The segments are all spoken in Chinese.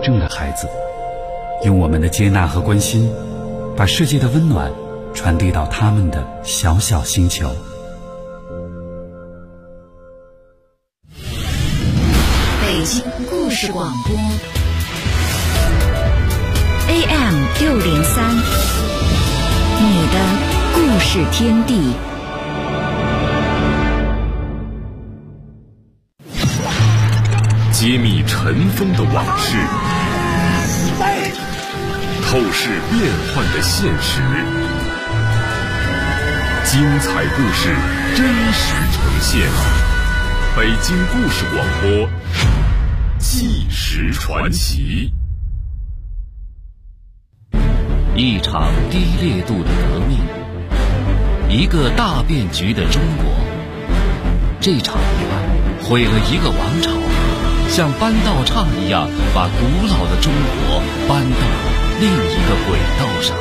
症的孩子，用我们的接纳和关心，把世界的温暖传递到他们的小小星球。 北京故事广播 AM603，你的故事天地。 揭秘尘封的往事，透视变幻的现实，精彩故事真实呈现。北京故事广播，纪实传奇。 一场低烈度的革命，一个大变局的中国。这场意外毁了一个王朝，像搬道岔一样把古老的中国搬到另一个轨道上。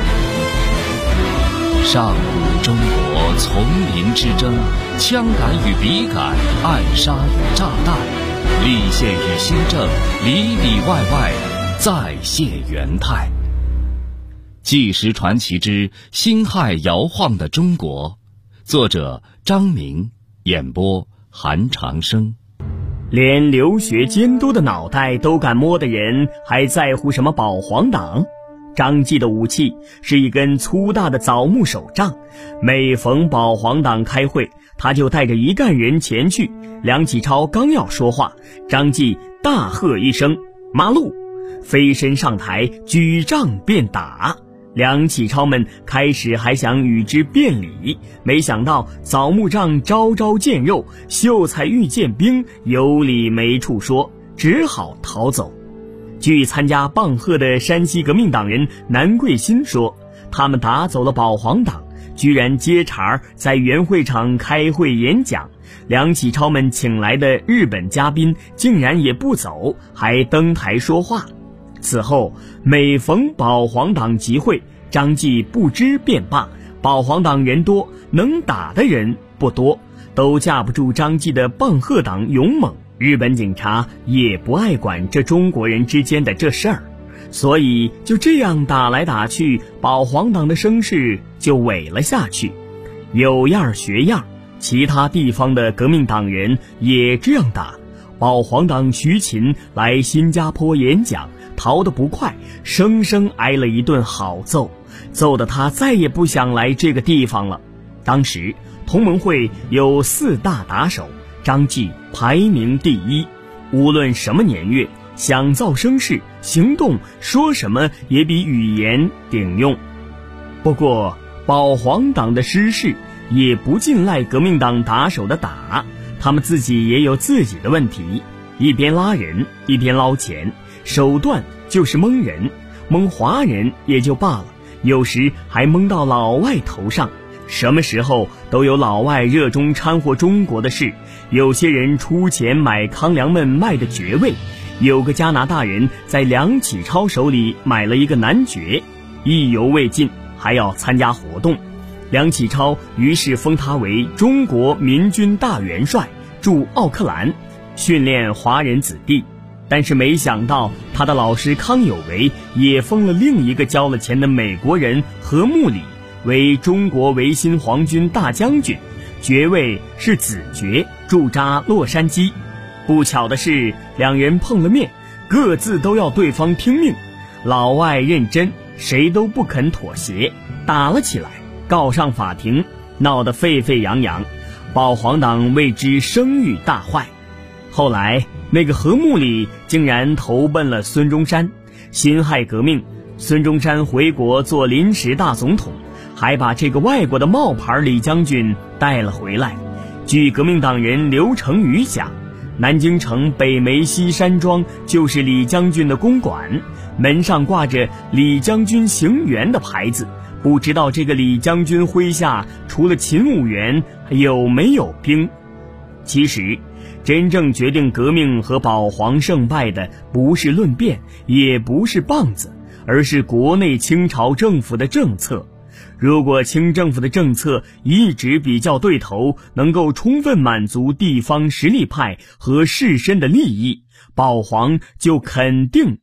上古中国丛林之争，枪杆与笔杆，暗杀与炸弹，立宪与新政，里里外外再现元态。纪实传奇之辛亥摇晃的中国，作者张明，演播韩长生。 连留学监督的脑袋都敢摸的人，还在乎什么保皇党？张继的武器是一根粗大的枣木手杖，每逢保皇党开会，他就带着一干人前去。梁启超刚要说话，张继大喝一声“马路”，飞身上台，举杖便打。梁启超们开始还想与之辩理，没想到枣木杖招招见肉，秀才遇见兵，有理没处说，只好逃走。据参加棒喝的山西革命党人南桂新说，他们打走了保皇党，居然接茬在原会场开会演讲。梁启超们请来的日本嘉宾竟然也不走，还登台说话。此后每逢保皇党集会，张继不知便罢，保皇党人多，能打的人不多，都架不住张继的棒喝党勇猛。日本警察也不爱管这中国人之间的这事儿，所以就这样打来打去，保皇党的声势就萎了下去。有样学样，其他地方的革命党人也这样打。保皇党徐勤来新加坡演讲，逃得不快，生生挨了一顿好揍，揍得他再也不想来这个地方了。当时同盟会有4大打手，张继排名第一，无论什么年月，想造声势，行动说什么也比语言顶用。不过保皇党的失势也不尽赖革命党打手的打，他们自己也有自己的问题，一边拉人，一边捞钱，手段就是蒙人，蒙华人也就罢了，有时还蒙到老外头上。什么时候都有老外热衷掺和中国的事，有些人出钱买康梁们卖的爵位，有个加拿大人在梁启超手里买了一个男爵，意犹未尽，还要参加活动。梁启超于是封他为中国民军大元帅，驻奥克兰，训练华人子弟。但是没想到他的老师康有为也封了另一个交了钱的美国人何穆里为中国维新皇军大将军，爵位是子爵，驻扎洛杉矶。不巧的是，两人碰了面，各自都要对方听命，老外认真，谁都不肯妥协，打了起来，告上法庭，闹得沸沸扬扬，保皇党为之声誉大坏。后来那个何穆里竟然投奔了孙中山，辛亥革命，孙中山回国做临时大总统，还把这个外国的冒牌李将军带了回来。据革命党人刘成宇讲，南京城北梅西山庄就是李将军的公馆，门上挂着李将军行辕的牌子，不知道这个李将军麾下除了勤务员有没有兵。其实真正决定革命和保皇胜败的不是论辩，也不是棒子，而是国内清朝政府的政策。如果清政府的政策一直比较对头，能够充分满足地方实力派和士绅的利益，保皇就肯定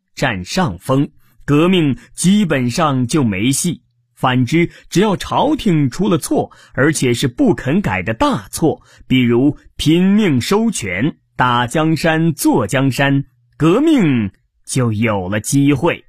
占上风，革命基本上就没戏。反之，只要朝廷出了错，而且是不肯改的大错，比如拼命收权、打江山、坐江山，革命就有了机会。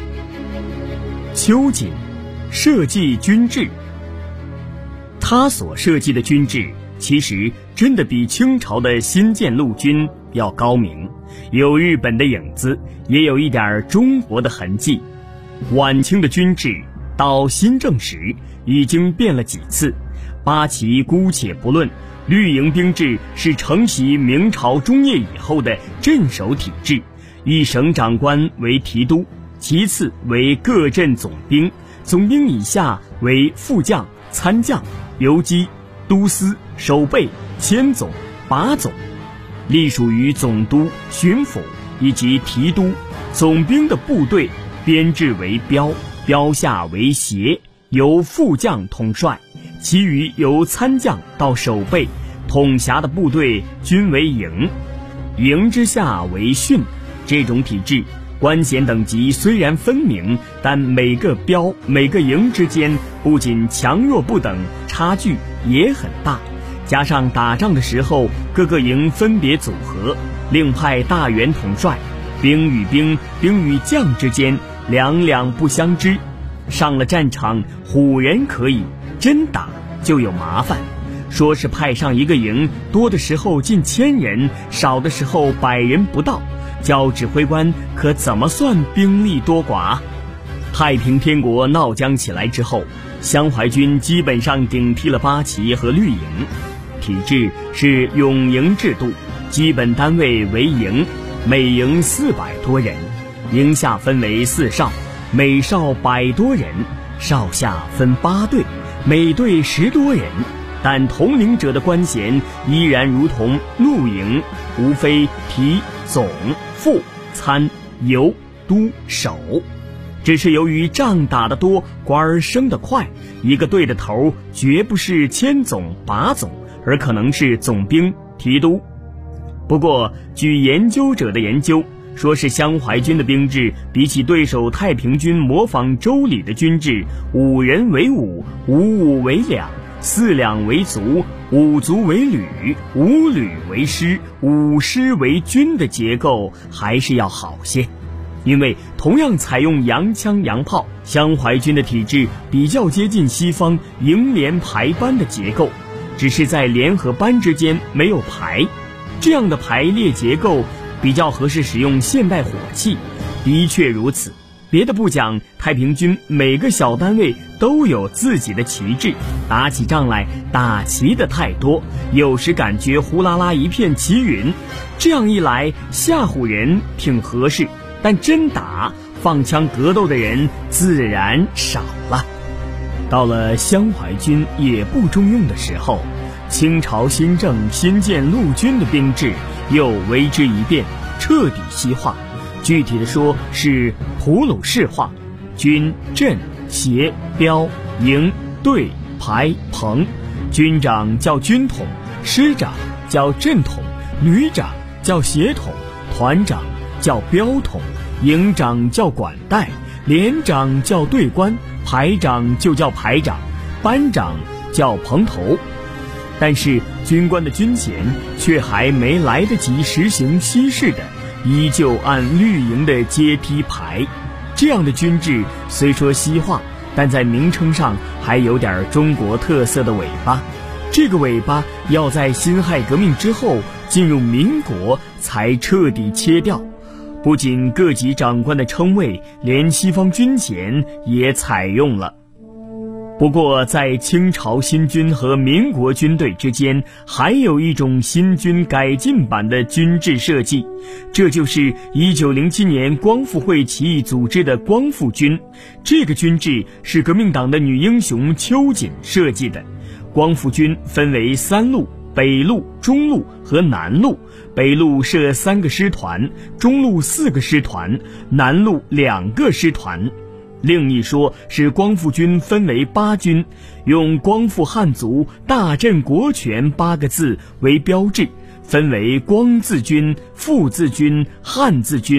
秋瑾设计军制，他所设计的军制其实真的比清朝的新建陆军要高明，有日本的影子，也有一点中国的痕迹。晚清的军制到新政时已经变了几次，八旗姑且不论，绿营兵制是承袭明朝中叶以后的镇守体制，一省长官为提督，其次为各镇总兵，总兵以下为副将、参将、游击、都司、守备、千总、把总，隶属于总督、巡抚以及提督。总兵的部队编制为标，标下为协，由副将统帅，其余由参将到守备，统辖的部队均为营，营之下为训。这种体制官衔等级虽然分明，但每个标每个营之间不仅强弱不等，差距也很大。加上打仗的时候各个营分别组合，另派大员统帅，兵与兵、兵与将之间两两不相知。上了战场唬人可以，真打就有麻烦。说是派上一个营，多的时候近1000人，少的时候100人不到，叫指挥官可怎么算兵力多寡？太平天国闹僵起来之后，湘淮军基本上顶替了八旗和绿营，体制是永营制度，基本单位为营，每营400多人，营下分为4哨，每哨100多人，哨下分8队，每队10多人，但统领者的官衔依然如同陆营，无非提、总、副、参、游、都、守。只是由于仗打得多，官儿升得快，一个队的头绝不是千总、把总，而可能是总兵、提督。不过据研究者的研究，说是湘淮军的兵制比起对手太平军模仿周礼的军制，5人为伍，5伍为两，4两为卒，5卒为旅，5旅为师，5师为军的结构还是要好些。因为同样采用洋枪洋炮，湘淮军的体制比较接近西方营连排班的结构，只是在连和班之间没有排，这样的排列结构比较合适使用现代火器。的确如此，别的不讲，太平军每个小单位都有自己的旗帜，打起仗来打旗的太多，有时感觉呼啦啦一片旗云，这样一来吓唬人挺合适，但真打放枪格斗的人自然少了。到了湘淮军也不中用的时候，清朝新政新建陆军的兵制又为之一变，彻底西化。具体的说是普鲁士化，军、镇、协、标、营、队、排、棚，军长叫军统，师长叫镇统，旅长叫协统，团长叫标统，营长叫管带，连长叫队官，排长就叫排长，班长叫棚头。但是军官的军衔却还没来得及实行西式的，依旧按绿营的阶梯排。这样的军制虽说西化，但在名称上还有点中国特色的尾巴。这个尾巴要在辛亥革命之后进入民国才彻底切掉。不仅各级长官的称谓，连西方军衔也采用了。不过在清朝新军和民国军队之间，还有一种新军改进版的军制设计，这就是1907年光复会起义组织的光复军。这个军制是革命党的女英雄秋瑾设计的。光复军分为3路，北路、中路和南路。北路设3个师团，中路4个师团，南路2个师团。另一说是光复军分为8军，用光复汉族大振国权8个字为标志，分为光字军、复字军、汉字军。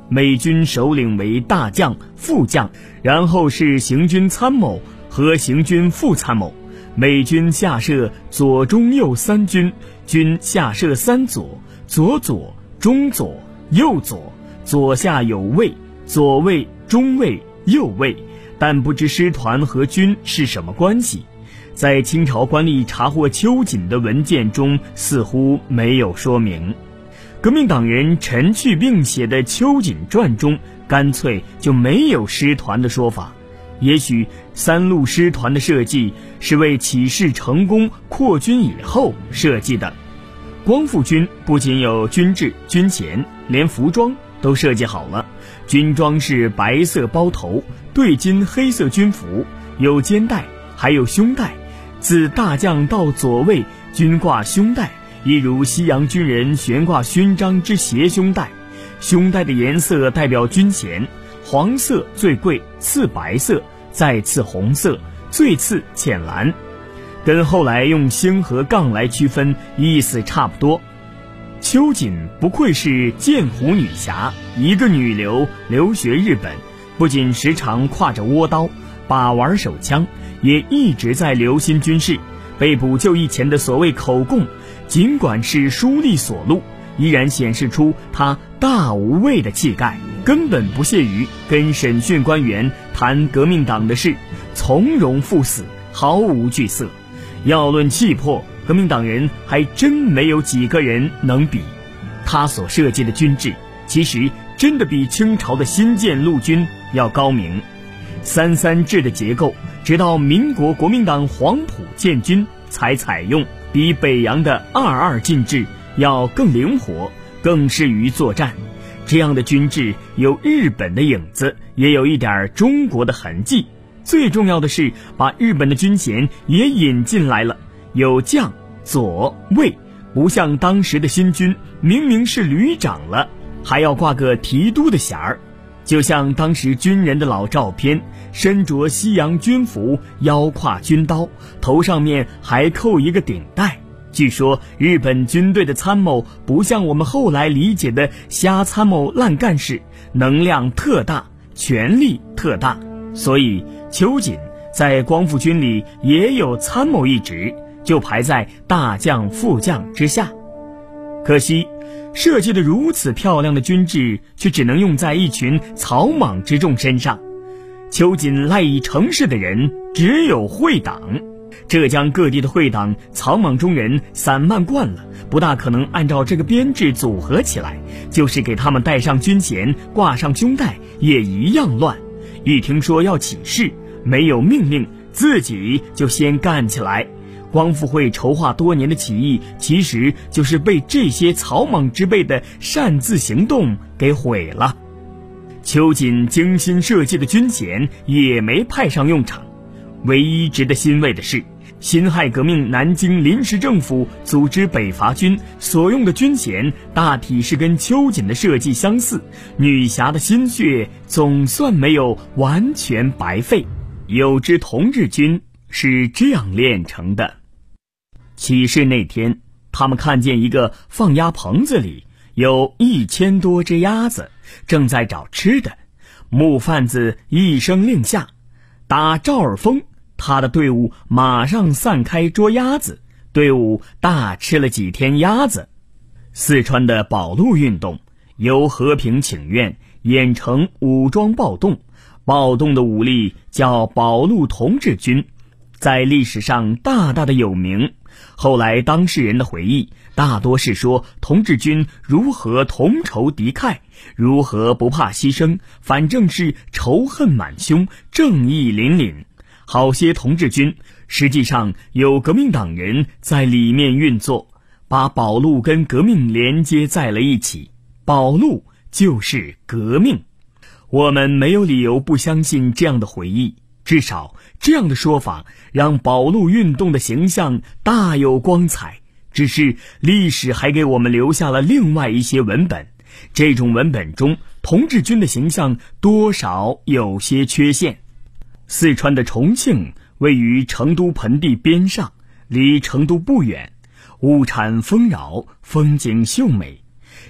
美军首领为大将、副将，然后是行军参谋和行军副参谋。美军下设左中右三军，军下设三左，左左、中左、右左，左下有尉，左尉、中尉、右尉，但不知师团和军是什么关系。在清朝官吏查获秋瑾的文件中似乎没有说明。革命党人陈去病写的《秋瑾传》中干脆就没有师团的说法。也许三路师团的设计是为起事成功扩军以后设计的。光复军不仅有军制、军衔，连服装都设计好了。军装是白色包头，对襟黑色军服，有肩带，还有胸带。自大将到左尉均挂胸带，一如西洋军人悬挂勋章之斜胸带。胸带的颜色代表军衔，黄色最贵，次白色，再次红色，最次浅蓝，跟后来用星和杠来区分意思差不多。秋瑾不愧是剑湖女侠，一个女流留学日本，不仅时常挎着倭刀把玩手枪，也一直在留心军事。被捕就义前的所谓口供，尽管是书立所录，依然显示出他大无畏的气概，根本不屑于跟审讯官员谈革命党的事，从容赴死，毫无惧色。要论气魄，革命党人还真没有几个人能比。他所设计的军制其实真的比清朝的新建陆军要高明。3-3制的结构直到民国国民党黄埔建军才采用，比北洋的2-2进制要更灵活，更适于作战。这样的军制有日本的影子，也有一点中国的痕迹。最重要的是把日本的军衔也引进来了，有将、左、尉，不像当时的新军明明是旅长了，还要挂个提督的衔儿。就像当时军人的老照片，身着西洋军服，腰挎军刀，头上面还扣一个顶带。据说日本军队的参谋不像我们后来理解的瞎参谋烂干事，能量特大，权力特大，所以秋瑾在光复军里也有参谋一职，就排在大将副将之下。可惜设计的如此漂亮的军制却只能用在一群草莽之众身上。秋瑾赖以成事的人只有会党，浙江各地的会党草莽中人散漫惯了，不大可能按照这个编制组合起来，就是给他们戴上军衔，挂上胸带，也一样乱。一听说要起事，没有命令，自己就先干起来。光复会筹划多年的起义，其实就是被这些草莽之辈的擅自行动给毁了。秋瑾精心设计的军衔也没派上用场。唯一值得欣慰的是，辛亥革命南京临时政府组织北伐军所用的军衔大体是跟秋瑾的设计相似，女侠的心血总算没有完全白费。有支同志军是这样炼成的。起事那天，他们看见一个放鸭棚子里有1000多只鸭子，正在找吃的。木贩子一声令下，打赵尔丰，他的队伍马上散开捉鸭子，队伍大吃了几天鸭子。四川的保路运动由和平请愿演成武装暴动，暴动的武力叫保路同志军，在历史上大大的有名。后来当事人的回忆大多是说同志军如何同仇敌忾，如何不怕牺牲，反正是仇恨满胸，正义凛凛。好些同志军实际上有革命党人在里面运作，把保路跟革命连接在了一起，保路就是革命。我们没有理由不相信这样的回忆，至少这样的说法让保路运动的形象大有光彩。只是历史还给我们留下了另外一些文本，这种文本中同志军的形象多少有些缺陷。四川的重庆位于成都盆地边上，离成都不远，物产丰饶，风景秀美。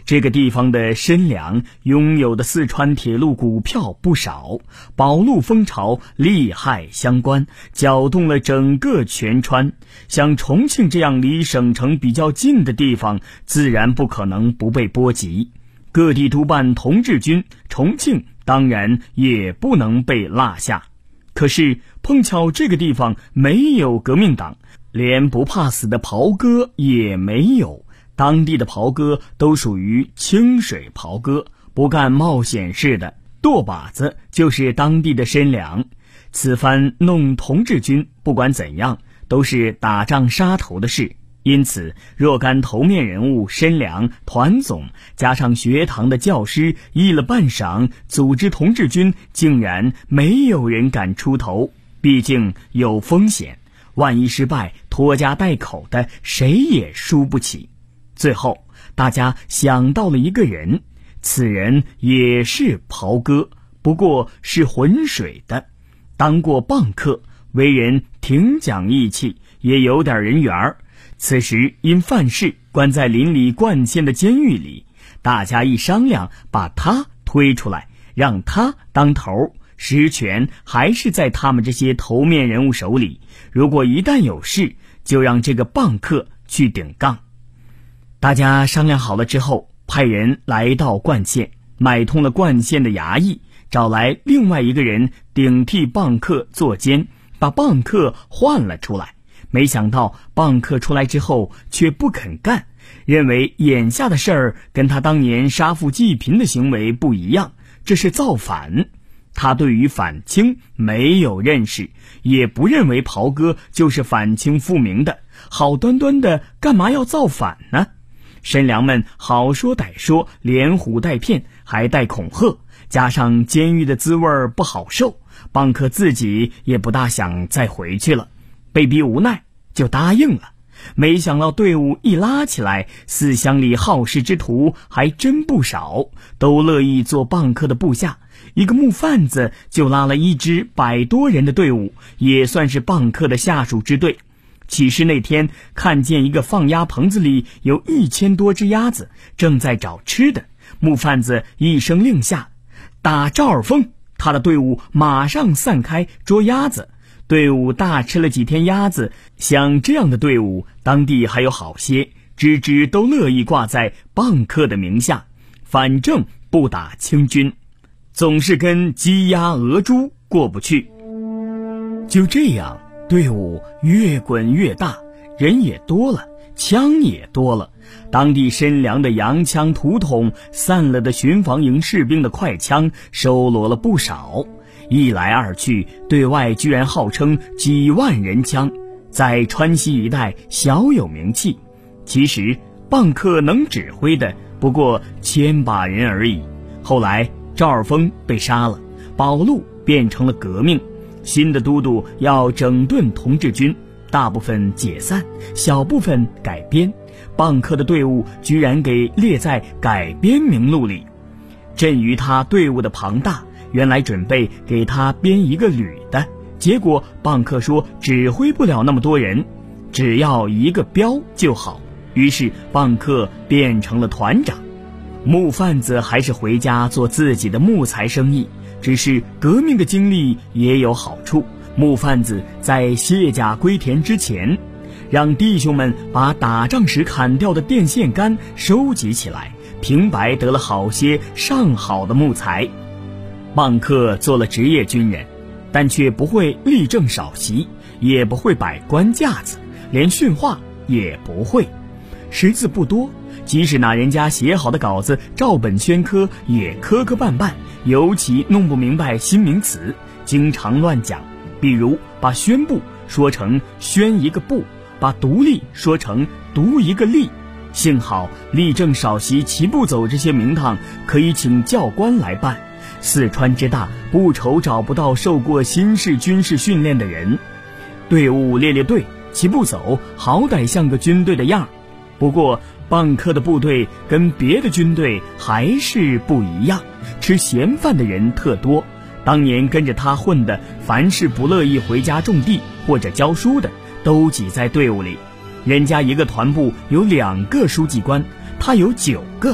这个地方的申良拥有的四川铁路股票不少，保路风潮利害相关，搅动了整个全川。像重庆这样离省城比较近的地方，自然不可能不被波及。各地督办同志军，重庆当然也不能被落下。可是碰巧这个地方没有革命党，连不怕死的袍哥也没有。当地的袍哥都属于清水袍哥，不干冒险事的，舵把子就是当地的申良。此番弄同志军，不管怎样都是打仗杀头的事，因此若干头面人物申良、团总加上学堂的教师议了半晌，组织同志军，竟然没有人敢出头，毕竟有风险，万一失败，拖家带口的谁也输不起。最后大家想到了一个人，此人也是袍哥，不过是浑水的，当过蚌客，为人挺讲义气，也有点人缘儿。此时因犯事关在邻里灌县的监狱里，大家一商量，把他推出来，让他当头，实权还是在他们这些头面人物手里。如果一旦有事，就让这个蚌客去顶杠。大家商量好了之后，派人来到灌县，买通了灌县的衙役，找来另外一个人顶替蚌客做监，把蚌客换了出来。没想到蚌客出来之后却不肯干，认为眼下的事儿跟他当年杀富济贫的行为不一样，这是造反。他对于反清没有认识，也不认为袍哥就是反清复明的，好端端的干嘛要造反呢？申良们好说歹说，连唬带骗，还带恐吓，加上监狱的滋味不好受，蚌客自己也不大想再回去了，被逼无奈就答应了。没想到队伍一拉起来，四乡里好事之徒还真不少，都乐意做蚌客的部下。一个木贩子就拉了一支100多人的队伍，也算是蚌客的下属之队。起事那天，看见一个放鸭棚子里有1000多只鸭子，正在找吃的。木贩子一声令下，打赵尔丰，他的队伍马上散开捉鸭子。队伍大吃了几天鸭子，像这样的队伍，当地还有好些，支支都乐意挂在蚌客的名下，反正不打清军，总是跟鸡鸭鹅猪过不去。就这样，队伍越滚越大，人也多了，枪也多了。当地申良的洋枪土桶，散了的巡防营士兵的快枪，收罗了不少。一来二去，对外居然号称几万人枪，在川西一带小有名气。其实蚌客能指挥的不过1000把人而已。后来赵尔丰被杀了，保路变成了革命，新的都督要整顿同志军，大部分解散，小部分改编，蚌客的队伍居然给列在改编名录里。鉴于他队伍的庞大，原来准备给他编一个旅的，结果蚌客说指挥不了那么多人，只要一个标就好，于是蚌客变成了团长。木贩子还是回家做自己的木材生意，只是革命的经历也有好处。木贩子在卸甲归田之前，让弟兄们把打仗时砍掉的电线杆收集起来，平白得了好些上好的木材。蚌客做了职业军人，但却不会立正少席，也不会摆官架子，连训话也不会，识字不多，即使拿人家写好的稿子照本宣科，也磕磕绊绊，尤其弄不明白新名词，经常乱讲。比如把宣布说成宣一个部，把独立说成独一个立。幸好立正少席齐步走这些名堂可以请教官来办，四川之大，不愁找不到受过新式军事训练的人。队伍列队，齐步走，好歹像个军队的样。不过蚌客的部队跟别的军队还是不一样，吃闲饭的人特多。当年跟着他混的，凡是不乐意回家种地或者教书的，都挤在队伍里。人家一个团部有2个书记官，他有9个，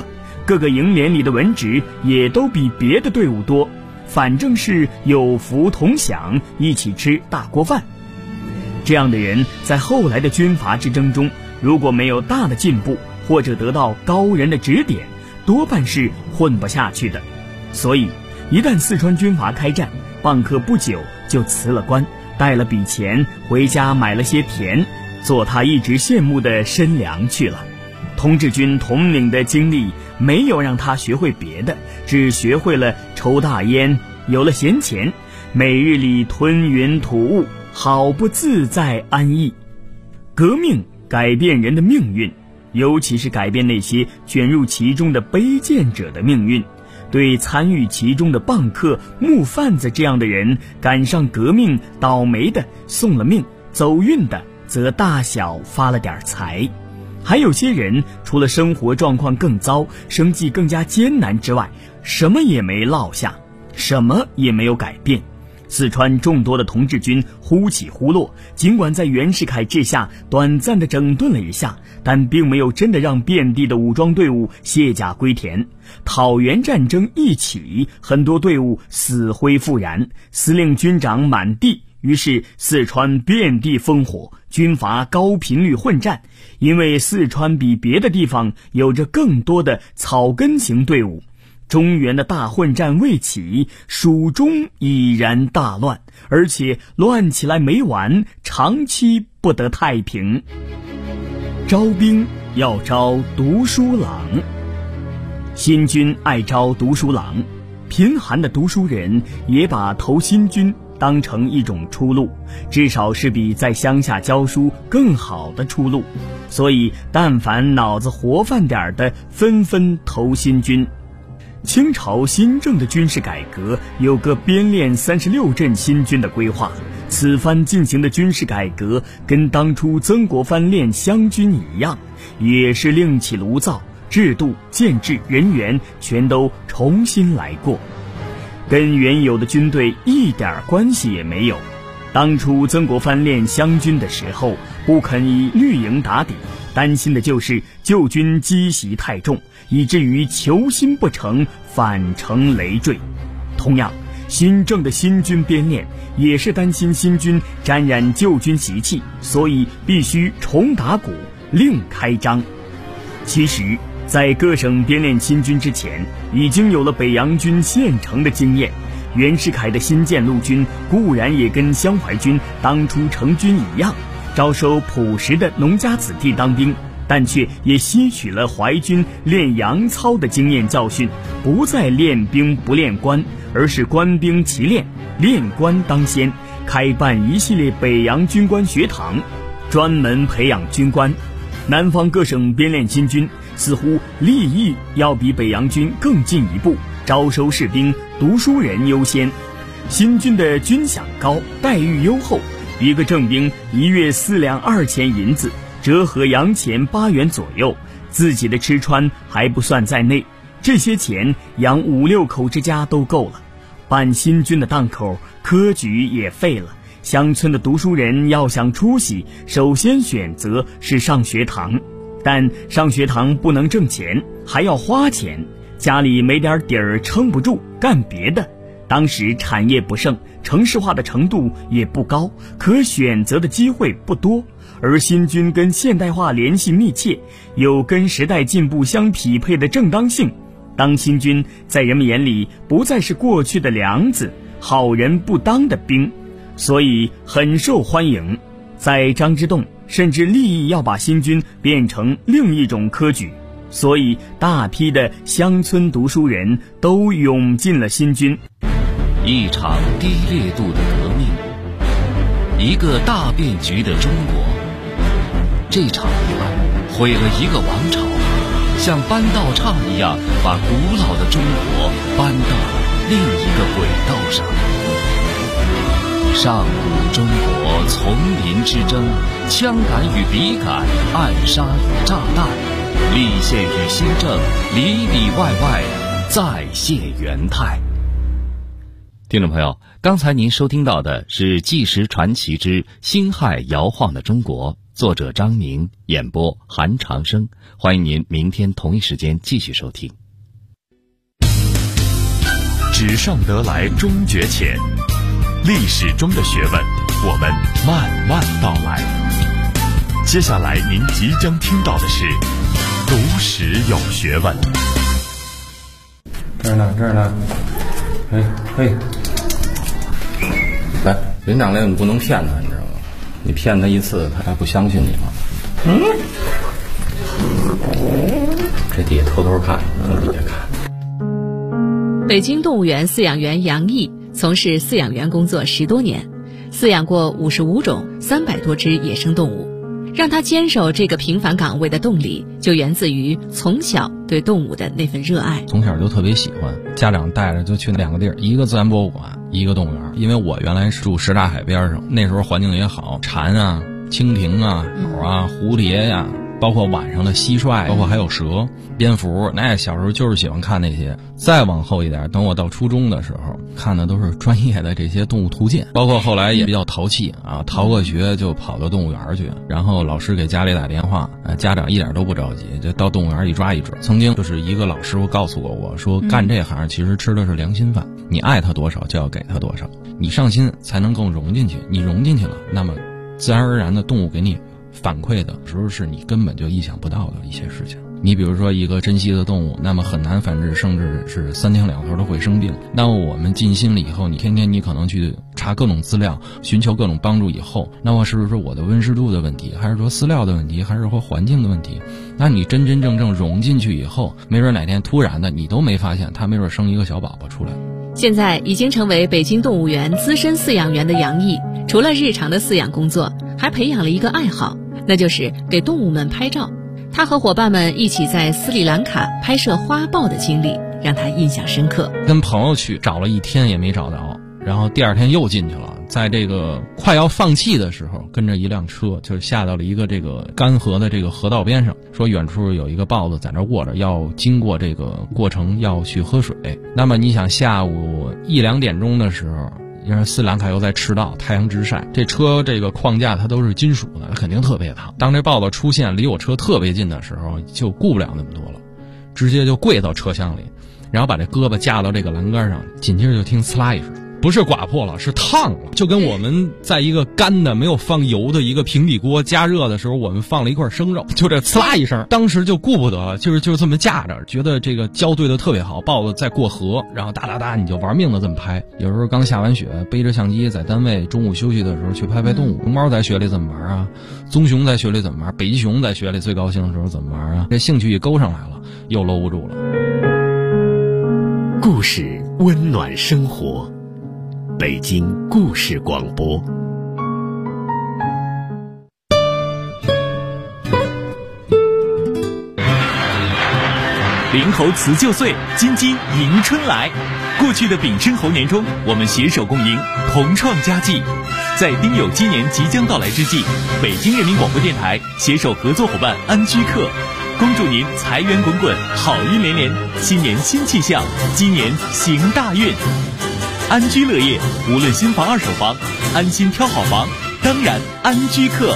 各个营连里的文职也都比别的队伍多，反正是有福同享，一起吃大锅饭。这样的人在后来的军阀之争中，如果没有大的进步，或者得到高人的指点，多半是混不下去的。所以一旦四川军阀开战，蚌壳不久就辞了官，带了笔钱回家买了些田，做他一直羡慕的申粮去了。童志军统领的经历没有让他学会别的，只学会了抽大烟，有了闲钱，每日里吞云吐雾，好不自在安逸。革命改变人的命运，尤其是改变那些卷入其中的卑贱者的命运。对参与其中的蚌客、木贩子这样的人，赶上革命倒霉的送了命，走运的则大小发了点财。还有些人除了生活状况更糟，生计更加艰难之外，什么也没落下，什么也没有改变。四川众多的童志军忽起忽落，尽管在袁世凯治下短暂地整顿了一下，但并没有真的让遍地的武装队伍卸甲归田。讨袁战争一起，很多队伍死灰复燃，司令军长满地，于是四川遍地烽火，军阀高频率混战。因为四川比别的地方有着更多的草根型队伍，中原的大混战未起，蜀中已然大乱，而且乱起来没完，长期不得太平。招兵要招读书郎，新军爱招读书郎，贫寒的读书人也把投新军当成一种出路，至少是比在乡下教书更好的出路，所以但凡脑子活泛点的，纷纷投新军。清朝新政的军事改革有个编练36镇新军的规划，此番进行的军事改革跟当初曾国藩练湘军一样，也是另起炉灶，制度、建制、人员全都重新来过，跟原有的军队一点关系也没有。当初曾国藩练湘军的时候，不肯以绿营打底，担心的就是旧军积习太重，以至于求新不成，反成累赘。同样，新政的新军编练也是担心新军沾染旧军习气，所以必须重打鼓，另开张。其实在各省编练新军之前，已经有了北洋军现成的经验。袁世凯的新建陆军固然也跟湘淮军当初成军一样，招收朴实的农家子弟当兵，但却也吸取了淮军练洋操的经验教训，不再练兵不练官，而是官兵齐练，练官当先，开办一系列北洋军官学堂，专门培养军官。南方各省编练新军，似乎立意要比北洋军更进一步，招收士兵、读书人优先。新军的军饷高，待遇优厚，一个正兵1月4两2钱银子，折合洋钱8元左右，自己的吃穿还不算在内，这些钱养5、6口之家都够了。办新军的档口，科举也废了。乡村的读书人要想出息，首先选择是上学堂，但上学堂不能挣钱，还要花钱，家里没点底儿撑不住，干别的。当时产业不盛，城市化的程度也不高，可选择的机会不多，而新军跟现代化联系密切，有跟时代进步相匹配的正当性。当新军在人们眼里不再是过去的梁子，好人不当的兵，所以很受欢迎。在张之洞甚至立意要把新军变成另一种科举，所以大批的乡村读书人都涌进了新军。 一场低烈度的革命，一个大变局的中国。这场意外毁了一个王朝，像搬道岔一样把古老的中国搬到了另一个轨道上。上古中国丛林之争，枪杆与笔杆，暗杀与炸弹，立宪与新政，里里外外再现元泰。听众朋友，刚才您收听到的是《纪实传奇之辛亥摇晃的中国》，作者张明，演播韩长生。欢迎您明天同一时间继续收听。 纸上得来终觉浅，历史中的学问，我们慢慢道来。接下来您即将听到的是读史有学问。 这儿呢，嘿，来，林长烈，你不能骗他，你知道吗？你骗他一次，他还不相信你吗？这底下偷偷看，底下看。 北京动物园饲养员杨毅从事饲养员工作10多年，饲养过55种300多只野生动物。让他坚守这个平凡岗位的动力，就源自于从小对动物的那份热爱。 从小就特别喜欢，家长带着就去2个地儿，一个自然博物馆，一个动物园。因为我原来是住什刹海边上，那时候环境也好，蝉啊、蜻蜓啊、鸟啊、蝴蝶呀，包括晚上的蟋蟀，包括还有蛇、蝙蝠，那小时候就是喜欢看那些。再往后一点，等我到初中的时候，看的都是专业的这些动物图鉴，包括后来也比较淘气啊，逃过学就跑到动物园去，然后老师给家里打电话，家长一点都不着急，就到动物园一抓一准。曾经就是一个老师傅告诉过我说，干这行其实吃的是良心饭，你爱他多少就要给他多少，你上心才能更融进去，你融进去了，那么自然而然的动物给你反馈的时候是你根本就意想不到的一些事情。你比如说一个珍稀的动物，那么很难繁殖，甚至是3天2头都会生病。那么我们尽心了以后，你天天你可能去查各种资料，寻求各种帮助以后，那么是不是我的温湿度的问题，还是说饲料的问题，还是说环境的问题？那你真正融进去以后，没准哪天突然的你都没发现，它没准生一个小宝宝出来。 现在已经成为北京动物园资深饲养员的杨毅，除了日常的饲养工作，还培养了一个爱好，那就是给动物们拍照。他和伙伴们一起在斯里兰卡拍摄花豹的经历让他印象深刻。 跟朋友去找了1天也没找到，然后第2天又进去了，在这个快要放弃的时候，跟着一辆车就下到了一个这个干涸的这个河道边上，说远处有一个豹子在那卧着，要经过这个过程要去喝水。那么你想下午1、2点钟的时候，因为斯里兰卡又在赤道，太阳直晒，这车这个框架它都是金属的，它肯定特别烫。当这豹子出现离我车特别近的时候，就顾不了那么多了，直接就跪到车厢里，然后把这胳膊架到这个栏杆上，紧接着就听呲啦一声，不是刮破了，是烫了，就跟我们在一个干的没有放油的一个平底锅加热的时候，我们放了一块生肉，就这呲啦一声，当时就顾不得了，就这么架着，觉得这个胶对的特别好，豹子在过河，然后哒你就玩命的这么拍。有时候刚下完雪，背着相机在单位中午休息的时候去拍动物，熊猫在雪里怎么玩啊，棕熊在雪里怎么玩，北极熊在雪里最高兴的时候怎么玩啊，这兴趣一勾上来了，又搂不住了。 故事温暖生活，北京故事广播。 灵猴辞旧岁，金鸡迎春来。过去的丙申猴年中，我们携手共赢，同创佳绩。在丁酉鸡年即将到来之际，北京人民广播电台携手合作伙伴安居客，恭祝您财源滚滚，好运连连，新年新气象，鸡年行大运。安居乐业，无论新房二手房，安心挑好房，当然安居客。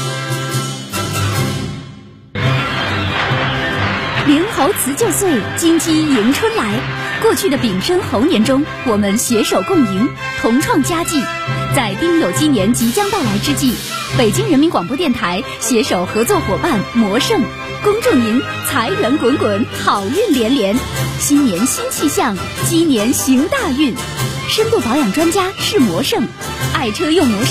灵猴辞旧岁，金鸡迎春来。过去的丙申猴年中，我们携手共赢，同创佳绩。在丁酉鸡年即将到来之际，北京人民广播电台携手合作伙伴魔盛，恭祝您财源滚滚，好运连连，新年新气象，鸡年行大运。深度保养专家是魔盛，爱车用魔盛。